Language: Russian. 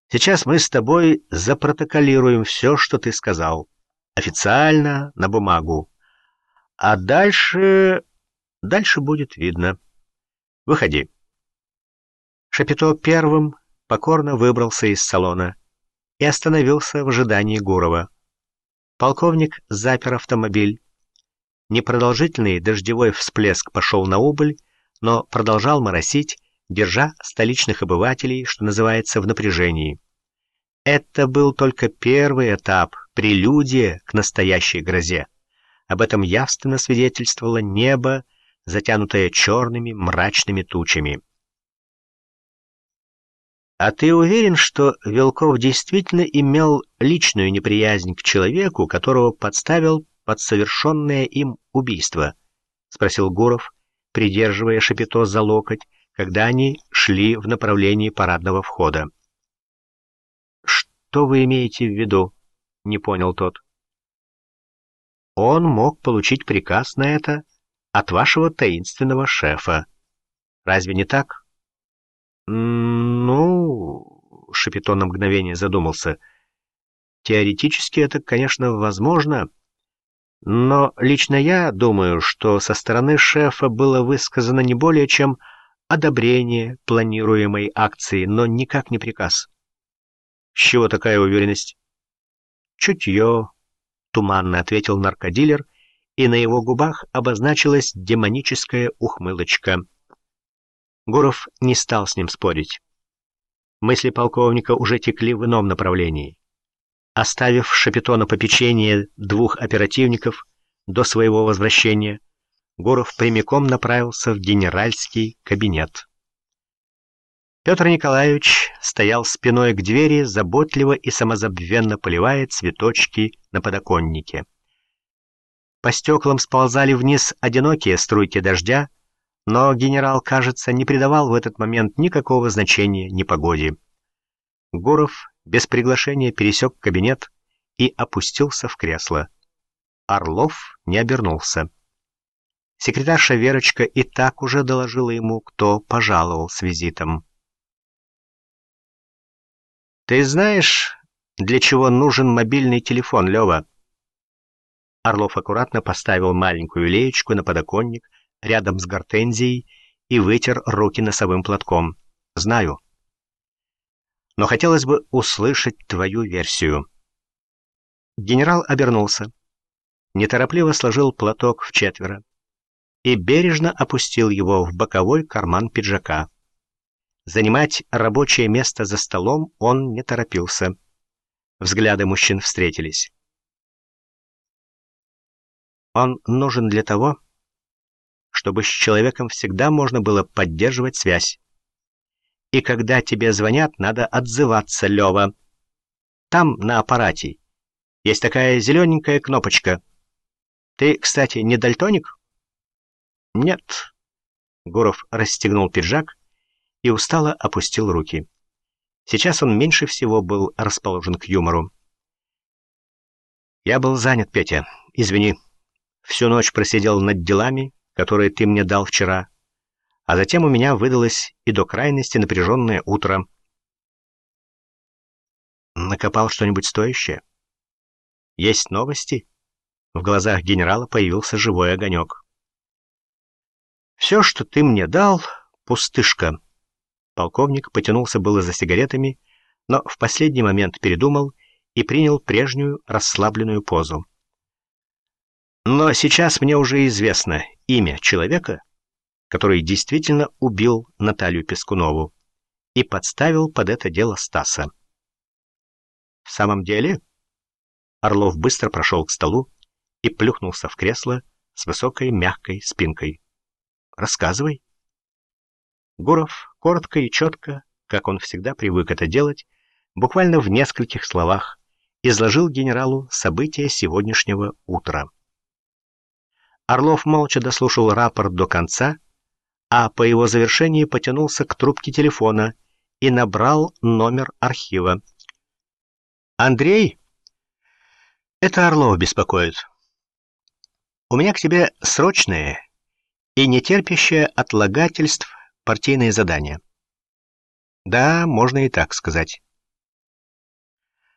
Сейчас мы с тобой запротоколируем все, что ты сказал. Официально, на бумагу. А дальше будет видно. Выходи. Шапито первым покорно выбрался из салона и остановился в ожидании Гурова. Полковник запер автомобиль. Непродолжительный дождевой всплеск пошел на убыль, но продолжал моросить, держа столичных обывателей, что называется, в напряжении. Это был только первый этап, прелюдия к настоящей грозе. Об этом явственно свидетельствовало небо, затянутое черными мрачными тучами. «А ты уверен, что Вилков действительно имел личную неприязнь к человеку, которого подставил под совершенное им убийство?» — спросил Гуров, придерживая Шапито за локоть, когда они шли в направлении парадного входа. «Что вы имеете в виду?» — не понял тот. «Он мог получить приказ на это от вашего таинственного шефа. Разве не так?» «Ну...» — Шапито на мгновение задумался. «Теоретически это, конечно, возможно, но лично я думаю, что со стороны шефа было высказано не более чем одобрение планируемой акции, но никак не приказ». «С чего такая уверенность?» «Чутье», — туманно ответил наркодилер, и на его губах обозначилась демоническая ухмылочка. Гуров не стал с ним спорить. Мысли полковника уже текли в ином направлении. Оставив Шапито на попечение двух оперативников до своего возвращения, Гуров прямиком направился в генеральский кабинет. Петр Николаевич стоял спиной к двери, заботливо и самозабвенно поливая цветочки на подоконнике. По стеклам сползали вниз одинокие струйки дождя, но генерал, кажется, не придавал в этот момент никакого значения непогоде. Гуров без приглашения пересек кабинет и опустился в кресло. Орлов не обернулся. Секретарша Верочка и так уже доложила ему, кто пожаловал с визитом. «Ты знаешь, для чего нужен мобильный телефон, Лева?» Орлов аккуратно поставил маленькую леечку на подоконник рядом с гортензией и вытер руки носовым платком. «Знаю. Но хотелось бы услышать твою версию». Генерал обернулся, неторопливо сложил платок в четверо и бережно опустил его в боковой карман пиджака. Занимать рабочее место за столом он не торопился. Взгляды мужчин встретились. Он нужен для того, чтобы с человеком всегда можно было поддерживать связь. И когда тебе звонят, надо отзываться, Лева. Там, на аппарате, есть такая зелененькая кнопочка. Ты, кстати, не дальтоник? Нет. Гуров расстегнул пиджак и устало опустил руки. Сейчас он меньше всего был расположен к юмору. «Я был занят, Петя. Извини. Всю ночь просидел над делами, которые ты мне дал вчера, а затем у меня выдалось и до крайности напряженное утро». «Накопал что-нибудь стоящее? Есть новости?» В глазах генерала появился живой огонек. «Все, что ты мне дал, пустышка». Полковник потянулся было за сигаретами, но в последний момент передумал и принял прежнюю расслабленную позу. «Но сейчас мне уже известно имя человека, который действительно убил Наталью Пескунову и подставил под это дело Стаса». «В самом деле?» Орлов быстро прошел к столу и плюхнулся в кресло с высокой мягкой спинкой. «Рассказывай». Гуров коротко и четко, как он всегда привык это делать, буквально в нескольких словах, изложил генералу события сегодняшнего утра. Орлов молча дослушал рапорт до конца, а по его завершении потянулся к трубке телефона и набрал номер архива. «Андрей, это Орлов беспокоит. У меня к тебе срочное и нетерпящее отлагательств партийное задание». «Да, можно и так сказать».